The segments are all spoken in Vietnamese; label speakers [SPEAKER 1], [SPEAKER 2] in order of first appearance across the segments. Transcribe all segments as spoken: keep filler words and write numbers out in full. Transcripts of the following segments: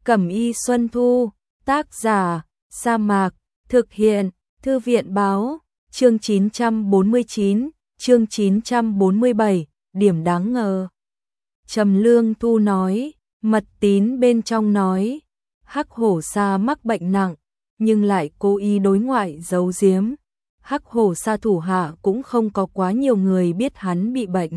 [SPEAKER 1] Cẩm y Xuân Thu, tác giả, Sa Mạc, thực hiện, Thư viện báo, chương chín trăm bốn mươi chín, chương chín trăm bốn mươi bảy, điểm đáng ngờ. Trầm Lương Thu nói, mật tín bên trong nói, Hắc Hổ Sa mắc bệnh nặng, nhưng lại cố ý đối ngoại giấu giếm. Hắc Hổ Sa thủ hạ cũng không có quá nhiều người biết hắn bị bệnh.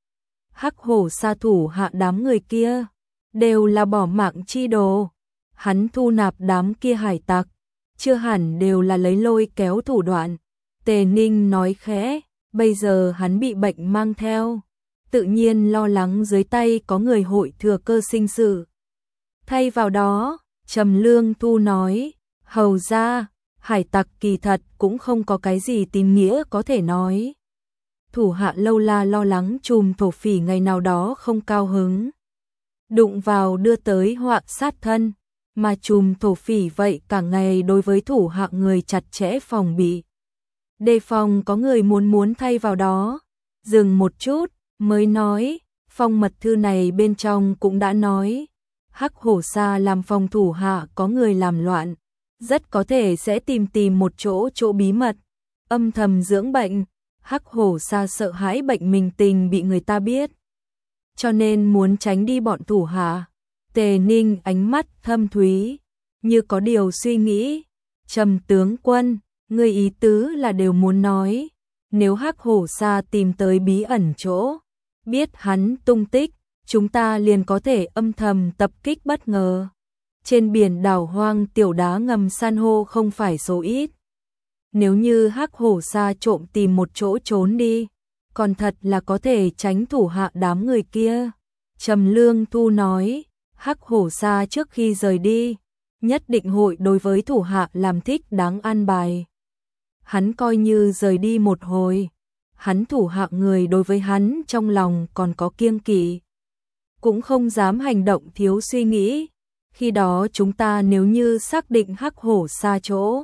[SPEAKER 1] Hắc Hổ Sa thủ hạ đám người kia đều là bỏ mạng chi đồ. Hắn thu nạp đám kia hải tặc, chưa hẳn đều là lấy lôi kéo thủ đoạn. Tề Ninh nói khẽ, bây giờ hắn bị bệnh mang theo, tự nhiên lo lắng dưới tay có người hội thừa cơ sinh sự. Thay vào đó, Trầm Lương Thu nói, hầu ra, hải tặc kỳ thật cũng không có cái gì tín nghĩa có thể nói. Thủ hạ lâu la lo lắng chùm thổ phỉ ngày nào đó không cao hứng, đụng vào đưa tới họa sát thân, mà chùm thổ phỉ vậy cả ngày đối với thủ hạ người chặt chẽ phòng bị. Đề phòng có người muốn muốn thay vào đó. Dừng một chút, mới nói, phong mật thư này bên trong cũng đã nói, Hắc Hổ Sa làm phòng thủ hạ có người làm loạn, rất có thể sẽ tìm tìm một chỗ chỗ bí mật, âm thầm dưỡng bệnh. Hắc Hổ Sa sợ hãi bệnh mình tình bị người ta biết, cho nên muốn tránh đi bọn thủ hạ. Tề Ninh ánh mắt thâm thúy, như có điều suy nghĩ. Trầm tướng quân, ngươi ý tứ là đều muốn nói, nếu Hắc Hổ Sa tìm tới bí ẩn chỗ, biết hắn tung tích, chúng ta liền có thể âm thầm tập kích bất ngờ. Trên biển đảo hoang tiểu đá ngầm san hô không phải số ít. Nếu như Hắc Hổ Sa trộm tìm một chỗ trốn đi, còn thật là có thể tránh thủ hạ đám người kia. Trầm Lương Thu nói, Hắc Hổ Sa trước khi rời đi, nhất định hội đối với thủ hạ làm thích đáng an bài. Hắn coi như rời đi một hồi, hắn thủ hạ người đối với hắn trong lòng còn có kiêng kỵ, cũng không dám hành động thiếu suy nghĩ. Khi đó chúng ta nếu như xác định Hắc Hổ Sa chỗ,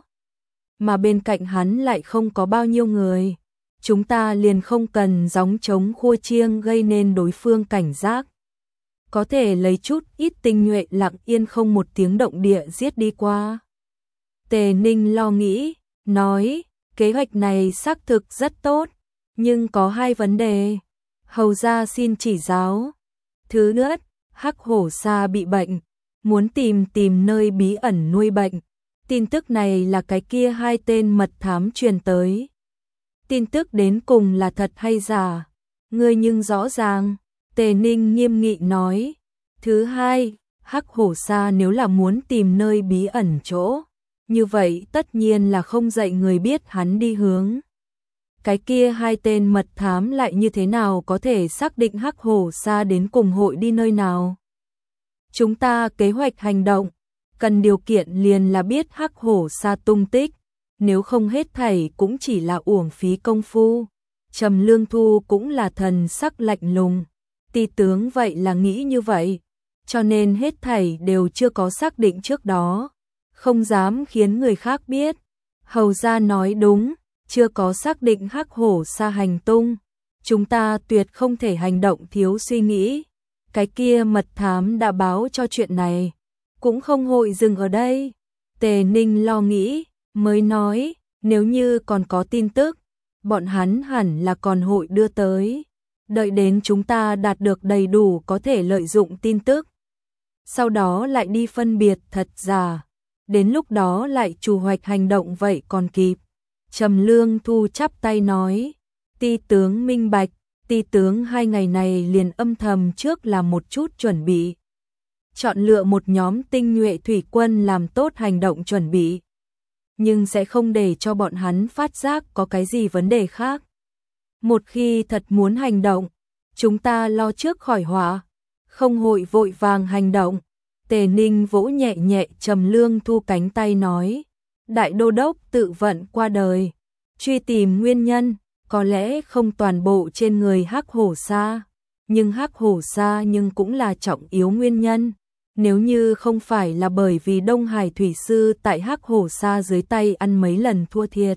[SPEAKER 1] mà bên cạnh hắn lại không có bao nhiêu người, chúng ta liền không cần gióng trống khua chiêng gây nên đối phương cảnh giác. Có thể lấy chút ít tinh nhuệ lặng yên không một tiếng động địa giết đi qua. Tề Ninh lo nghĩ, nói, kế hoạch này xác thực rất tốt, nhưng có hai vấn đề. Hầu ra xin chỉ giáo. Thứ nhất, Hắc Hổ Sa bị bệnh, muốn tìm tìm nơi bí ẩn nuôi bệnh. Tin tức này là cái kia hai tên mật thám truyền tới. Tin tức đến cùng là thật hay giả, ngươi nhưng rõ ràng. Tề Ninh nghiêm nghị nói. Thứ hai, Hắc Hổ Sa nếu là muốn tìm nơi bí ẩn chỗ, như vậy tất nhiên là không dạy người biết hắn đi hướng. Cái kia hai tên mật thám lại như thế nào có thể xác định Hắc Hổ Sa đến cùng hội đi nơi nào? Chúng ta kế hoạch hành động, cần điều kiện liền là biết Hắc Hổ Sa tung tích, nếu không hết thảy cũng chỉ là uổng phí công phu. Trầm Lương Thu cũng là thần sắc lạnh lùng. Ti tướng vậy là nghĩ như vậy, cho nên hết thảy đều chưa có xác định trước đó, không dám khiến người khác biết. Hầu ra nói đúng, chưa có xác định Hắc Hổ Sa hành tung, chúng ta tuyệt không thể hành động thiếu suy nghĩ. Cái kia mật thám đã báo cho chuyện này, cũng không hội dừng ở đây. Tề Ninh lo nghĩ, mới nói, nếu như còn có tin tức, bọn hắn hẳn là còn hội đưa tới. Đợi đến chúng ta đạt được đầy đủ có thể lợi dụng tin tức, sau đó lại đi phân biệt thật giả, đến lúc đó lại chủ hoạch hành động vậy còn kịp. Trầm Lương Thu chắp tay nói, Ti tướng minh bạch. Ti tướng hai ngày này liền âm thầm trước làm một chút chuẩn bị, chọn lựa một nhóm tinh nhuệ thủy quân làm tốt hành động chuẩn bị, nhưng sẽ không để cho bọn hắn phát giác có cái gì vấn đề khác. Một khi thật muốn hành động, chúng ta lo trước khỏi họa, không hội vội vàng hành động. Tề Ninh vỗ nhẹ nhẹ Trầm Lương Thu cánh tay nói, Đại Đô Đốc tự vận qua đời, truy tìm nguyên nhân, có lẽ không toàn bộ trên người Hắc Hổ Sa, nhưng Hắc Hổ Sa nhưng cũng là trọng yếu nguyên nhân. Nếu như không phải là bởi vì Đông Hải Thủy Sư tại Hắc Hổ Sa dưới tay ăn mấy lần thua thiệt,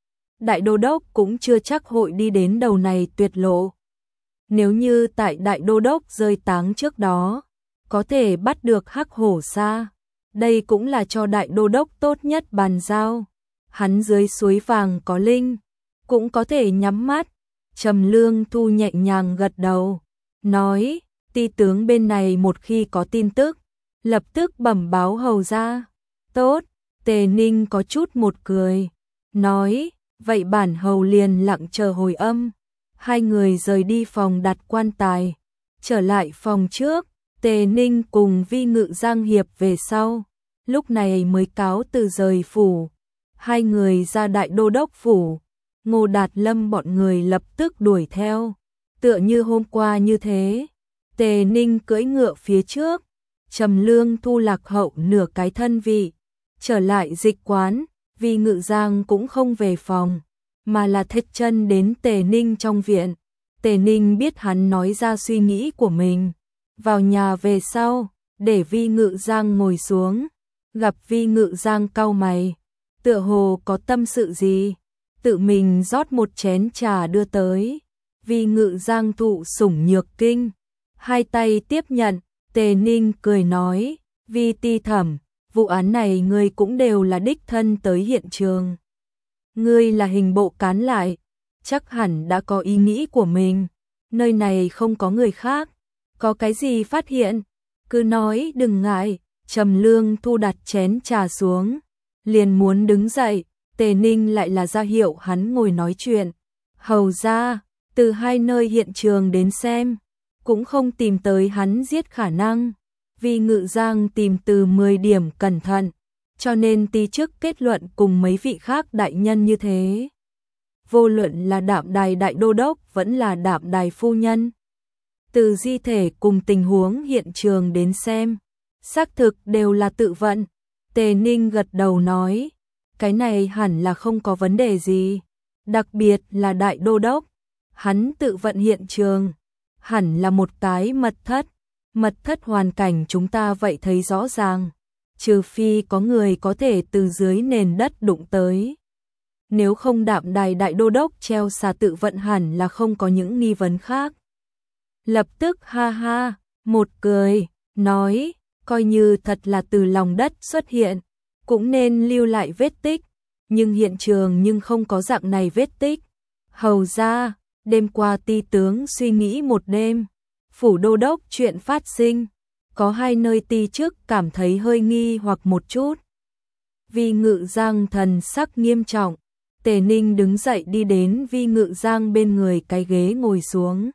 [SPEAKER 1] Đại Đô Đốc cũng chưa chắc hội đi đến đầu này tuyệt lộ. Nếu như tại Đại Đô Đốc rơi táng trước đó, có thể bắt được Hắc Hổ Sa. Đây cũng là cho đại đô đốc tốt nhất bàn giao. Hắn dưới suối vàng có linh, cũng có thể nhắm mắt. Trầm Lương Thu nhẹ nhàng gật đầu, nói, ti tướng bên này một khi có tin tức, lập tức bẩm báo hầu ra. Tốt, Tề Ninh có chút một cười, nói, vậy bản hầu liền lặng chờ hồi âm. Hai người rời đi phòng đặt quan tài, trở lại phòng trước, Tề Ninh cùng Vi Ngự Giang Hiệp về sau, lúc này mới cáo từ rời phủ. Hai người ra đại đô đốc phủ, Ngô Đạt Lâm bọn người lập tức đuổi theo, tựa như hôm qua như thế. Tề Ninh cưỡi ngựa phía trước, Trầm Lương Thu lạc hậu nửa cái thân vị, trở lại dịch quán. Vi Ngự Giang cũng không về phòng, mà là thết chân đến Tề Ninh trong viện. Tề Ninh biết hắn nói ra suy nghĩ của mình. Vào nhà về sau, để Vi Ngự Giang ngồi xuống, gặp Vi Ngự Giang cau mày, tựa hồ có tâm sự gì, tự mình rót một chén trà đưa tới. Vi Ngự Giang thụ sủng nhược kinh, hai tay tiếp nhận. Tề Ninh cười nói, Vi ti thẩm, vụ án này ngươi cũng đều là đích thân tới hiện trường. Ngươi là hình bộ cán lại, chắc hẳn đã có ý nghĩ của mình, nơi này không có người khác, có cái gì phát hiện, cứ nói đừng ngại. Trầm Lương Thu đặt chén trà xuống, liền muốn đứng dậy, Tề Ninh lại là ra hiệu hắn ngồi nói chuyện. Hầu ra, từ hai nơi hiện trường đến xem, cũng không tìm tới hắn giết khả năng. Vi Ngự Giang tìm từ mười điểm cẩn thận, cho nên ti chức kết luận cùng mấy vị khác đại nhân như thế. Vô luận là Đạm Đài đại đô đốc vẫn là Đạm Đài phu nhân, từ di thể cùng tình huống hiện trường đến xem, xác thực đều là tự vận. Tề Ninh gật đầu nói, cái này hẳn là không có vấn đề gì, đặc biệt là đại đô đốc, hắn tự vận hiện trường, hẳn là một cái mật thất. Mật thất hoàn cảnh chúng ta vậy thấy rõ ràng, trừ phi có người có thể từ dưới nền đất đụng tới. Nếu không Đạm Đài đại đô đốc treo xà tự vận hẳn là không có những nghi vấn khác. Lập tức ha ha, một cười, nói, coi như thật là từ lòng đất xuất hiện, cũng nên lưu lại vết tích, nhưng hiện trường nhưng không có dạng này vết tích. Hầu ra, đêm qua ti tướng suy nghĩ một đêm, phủ đô đốc chuyện phát sinh, có hai nơi ti chức cảm thấy hơi nghi hoặc một chút. Vi Ngự Giang thần sắc nghiêm trọng, Tề Ninh đứng dậy đi đến Vi Ngự Giang bên người cái ghế ngồi xuống.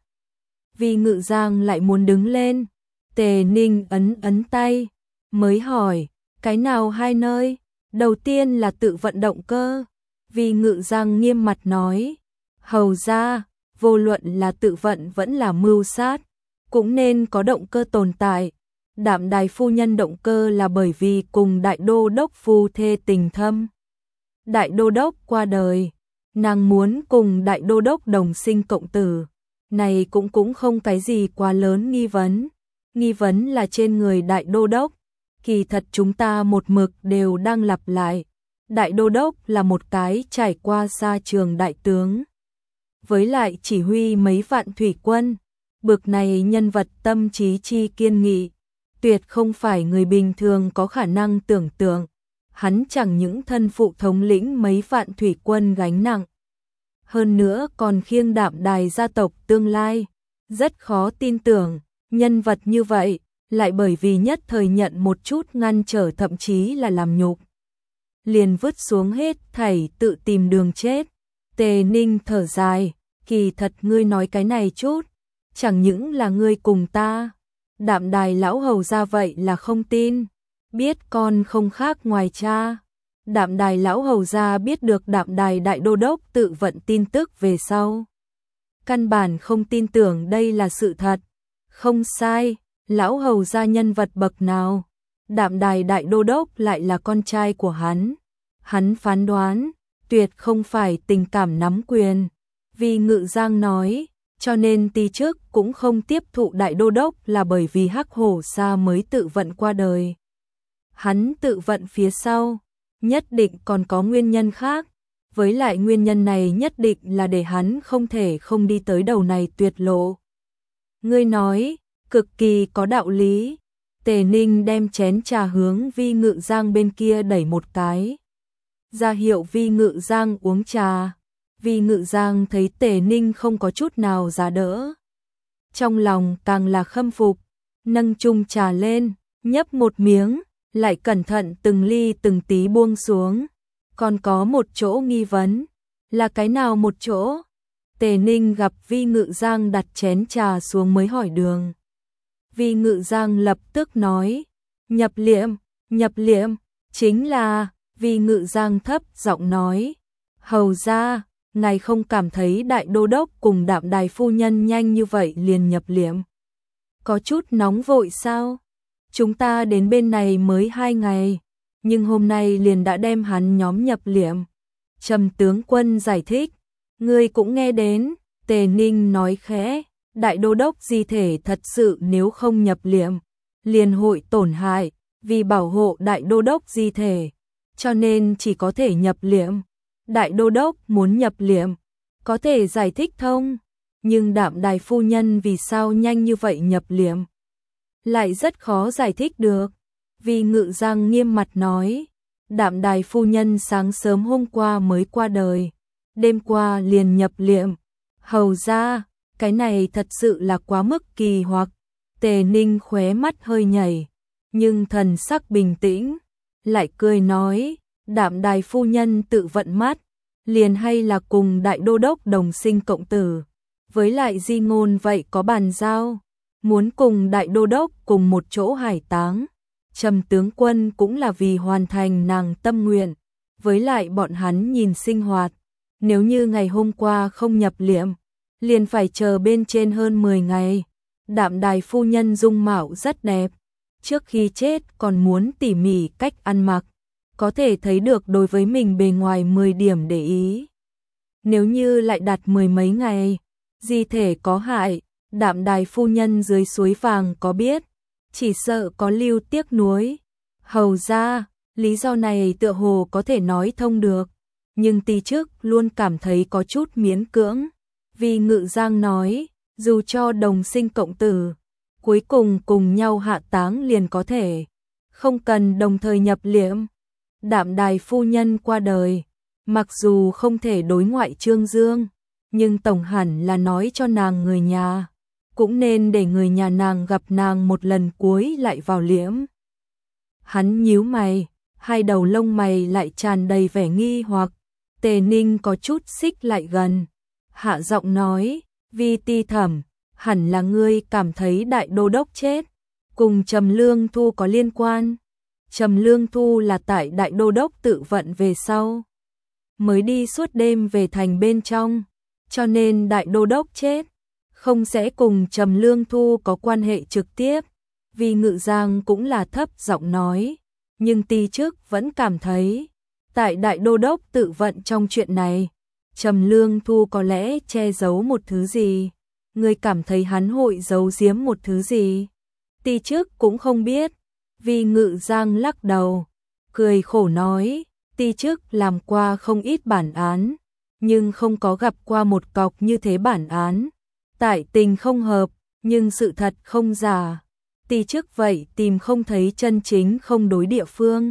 [SPEAKER 1] Vi Ngự Giang lại muốn đứng lên, Tề Ninh ấn ấn tay, mới hỏi, cái nào hai nơi? Đầu tiên là tự vận động cơ. Vi Ngự Giang nghiêm mặt nói, hầu ra, vô luận là tự vận vẫn là mưu sát, cũng nên có động cơ tồn tại. Đạm Đài phu nhân động cơ là bởi vì cùng đại đô đốc phu thê tình thâm. Đại đô đốc qua đời, nàng muốn cùng đại đô đốc đồng sinh cộng tử, này cũng cũng không cái gì quá lớn nghi vấn. Nghi vấn là trên người đại đô đốc, kỳ thật chúng ta một mực đều đang lặp lại. Đại đô đốc là một cái trải qua xa trường đại tướng, với lại chỉ huy mấy vạn thủy quân, bực này nhân vật tâm trí chi kiên nghị, tuyệt không phải người bình thường có khả năng tưởng tượng. Hắn chẳng những thân phụ thống lĩnh mấy vạn thủy quân gánh nặng, hơn nữa còn khiêng Đạm Đài gia tộc tương lai, rất khó tin tưởng, nhân vật như vậy, lại bởi vì nhất thời nhận một chút ngăn trở thậm chí là làm nhục, liền vứt xuống hết thảy tự tìm đường chết. Tề Ninh thở dài, kỳ thật ngươi nói cái này chút, chẳng những là ngươi cùng ta, Đạm Đài lão hầu ra vậy là không tin, biết con không khác ngoài cha. Đạm Đài lão hầu ra biết được Đạm Đài đại đô đốc tự vận tin tức về sau, căn bản không tin tưởng đây là sự thật. Không sai, lão hầu ra nhân vật bậc nào, Đạm Đài đại đô đốc lại là con trai của hắn, hắn phán đoán tuyệt không phải tình cảm nắm quyền. Vi Ngự Giang nói, cho nên ti trước cũng không tiếp thụ đại đô đốc là bởi vì Hắc Hổ Sa mới tự vận qua đời. Hắn tự vận phía sau, nhất định còn có nguyên nhân khác, với lại nguyên nhân này nhất định là để hắn không thể không đi tới đầu này tuyệt lộ. Ngươi nói, cực kỳ có đạo lý, Tề Ninh đem chén trà hướng Vi Ngự Giang bên kia đẩy một cái, ra hiệu Vi Ngự Giang uống trà. Vi Ngự Giang thấy Tề Ninh không có chút nào giá đỡ, trong lòng càng là khâm phục, nâng chung trà lên, nhấp một miếng, lại cẩn thận từng ly từng tí buông xuống. Còn có một chỗ nghi vấn, là cái nào một chỗ? Tề Ninh gặp Vi Ngự Giang đặt chén trà xuống mới hỏi đường. Vi Ngự Giang lập tức nói, nhập liệm, nhập liệm, chính là, Vi Ngự Giang thấp giọng nói, hầu ra, ngài không cảm thấy đại đô đốc cùng Đạm Đài phu nhân nhanh như vậy liền nhập liệm? Có chút nóng vội sao? Chúng ta đến bên này mới hai ngày, nhưng hôm nay liền đã đem hắn nhóm nhập liệm. Trầm tướng quân giải thích, ngươi cũng nghe đến. Tề Ninh nói khẽ, đại đô đốc di thể thật sự nếu không nhập liệm, liền hội tổn hại, vì bảo hộ đại đô đốc di thể, cho nên chỉ có thể nhập liệm. Đại đô đốc muốn nhập liệm, có thể giải thích thông, nhưng Đạm Đài phu nhân vì sao nhanh như vậy nhập liệm, lại rất khó giải thích được. Vi Ngự Giang nghiêm mặt nói, Đạm Đài phu nhân sáng sớm hôm qua mới qua đời, đêm qua liền nhập liệm. Hầu ra, cái này thật sự là quá mức kỳ hoặc. Tề Ninh khóe mắt hơi nhảy, nhưng thần sắc bình tĩnh, lại cười nói, Đạm Đài phu nhân tự vận mắt, liền hay là cùng đại đô đốc đồng sinh cộng tử, với lại di ngôn vậy có bàn giao, muốn cùng đại đô đốc cùng một chỗ hải táng. Trầm tướng quân cũng là vì hoàn thành nàng tâm nguyện, với lại bọn hắn nhìn sinh hoạt, nếu như ngày hôm qua không nhập liệm, liền phải chờ bên trên hơn mười ngày. Đạm Đài phu nhân dung mạo rất đẹp, trước khi chết còn muốn tỉ mỉ cách ăn mặc, có thể thấy được đối với mình bề ngoài mười điểm để ý. Nếu như lại đặt mười mấy ngày, di thể có hại, Đạm Đài phu nhân dưới suối vàng có biết, chỉ sợ có lưu tiếc nuối. Hầu ra, lý do này tựa hồ có thể nói thông được, nhưng ti chức luôn cảm thấy có chút miễn cưỡng. Vi Ngự Giang nói, dù cho đồng sinh cộng tử, cuối cùng cùng nhau hạ táng liền có thể, không cần đồng thời nhập liệm. Đạm Đài phu nhân qua đời, mặc dù không thể đối ngoại trương dương, nhưng tổng hẳn là nói cho nàng người nhà, cũng nên để người nhà nàng gặp nàng một lần cuối lại vào liễm. Hắn nhíu mày, hai đầu lông mày lại tràn đầy vẻ nghi hoặc. Tề Ninh có chút xích lại gần, hạ giọng nói, Vi ti thẩm, hẳn là ngươi cảm thấy đại đô đốc chết cùng Trầm Lương Thu có liên quan. Trầm Lương Thu là tại đại đô đốc tự vận về sau, mới đi suốt đêm về thành bên trong, cho nên đại đô đốc chết không sẽ cùng Trầm Lương Thu có quan hệ trực tiếp. Vi Ngự Giang cũng là thấp giọng nói, nhưng ti chức vẫn cảm thấy, tại đại đô đốc tự vận trong chuyện này, Trầm Lương Thu có lẽ che giấu một thứ gì. Ngươi cảm thấy hắn hội giấu giếm một thứ gì? Ti chức cũng không biết. Vi Ngự Giang lắc đầu, cười khổ nói, ti chức làm qua không ít bản án, nhưng không có gặp qua một cọc như thế bản án. Tại tình không hợp, nhưng sự thật không giả. Ti chức vậy tìm không thấy chân chính không đối địa phương.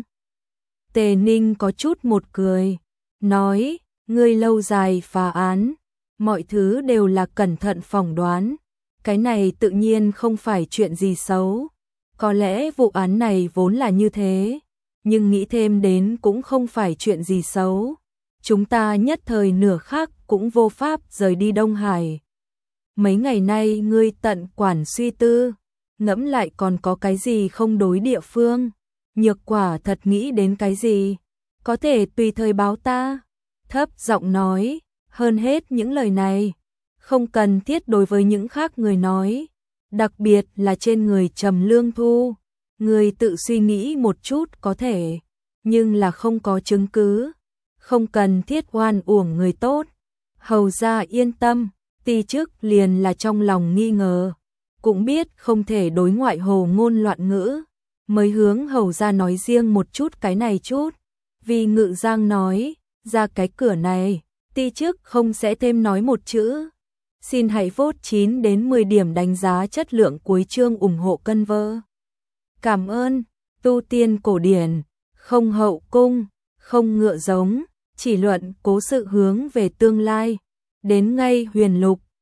[SPEAKER 1] Tề Ninh có chút một cười, nói, ngươi lâu dài phá án, mọi thứ đều là cẩn thận phỏng đoán, cái này tự nhiên không phải chuyện gì xấu. Có lẽ vụ án này vốn là như thế, nhưng nghĩ thêm đến cũng không phải chuyện gì xấu. Chúng ta nhất thời nửa khắc cũng vô pháp rời đi Đông Hải. Mấy ngày nay ngươi tận quản suy tư, ngẫm lại còn có cái gì không đối địa phương. Nhược quả thật nghĩ đến cái gì, có thể tùy thời báo ta. Thấp giọng nói, hơn hết những lời này, không cần thiết đối với những khác người nói, đặc biệt là trên người Trầm Lương Thu. Người tự suy nghĩ một chút có thể, nhưng là không có chứng cứ, không cần thiết oan uổng người tốt. Hầu ra yên tâm, ti chức liền là trong lòng nghi ngờ, cũng biết không thể đối ngoại hồ ngôn loạn ngữ, mới hướng hầu ra nói riêng một chút cái này chút. Vi Ngự Giang nói, ra cái cửa này, ti chức không sẽ thêm nói một chữ. Xin hãy vote chín đến mười điểm đánh giá chất lượng cuối chương ủng hộ cân vơ. Cảm ơn, tu tiên cổ điển, không hậu cung, không ngựa giống, chỉ luận cố sự hướng về tương lai. Đến ngay huyền lục,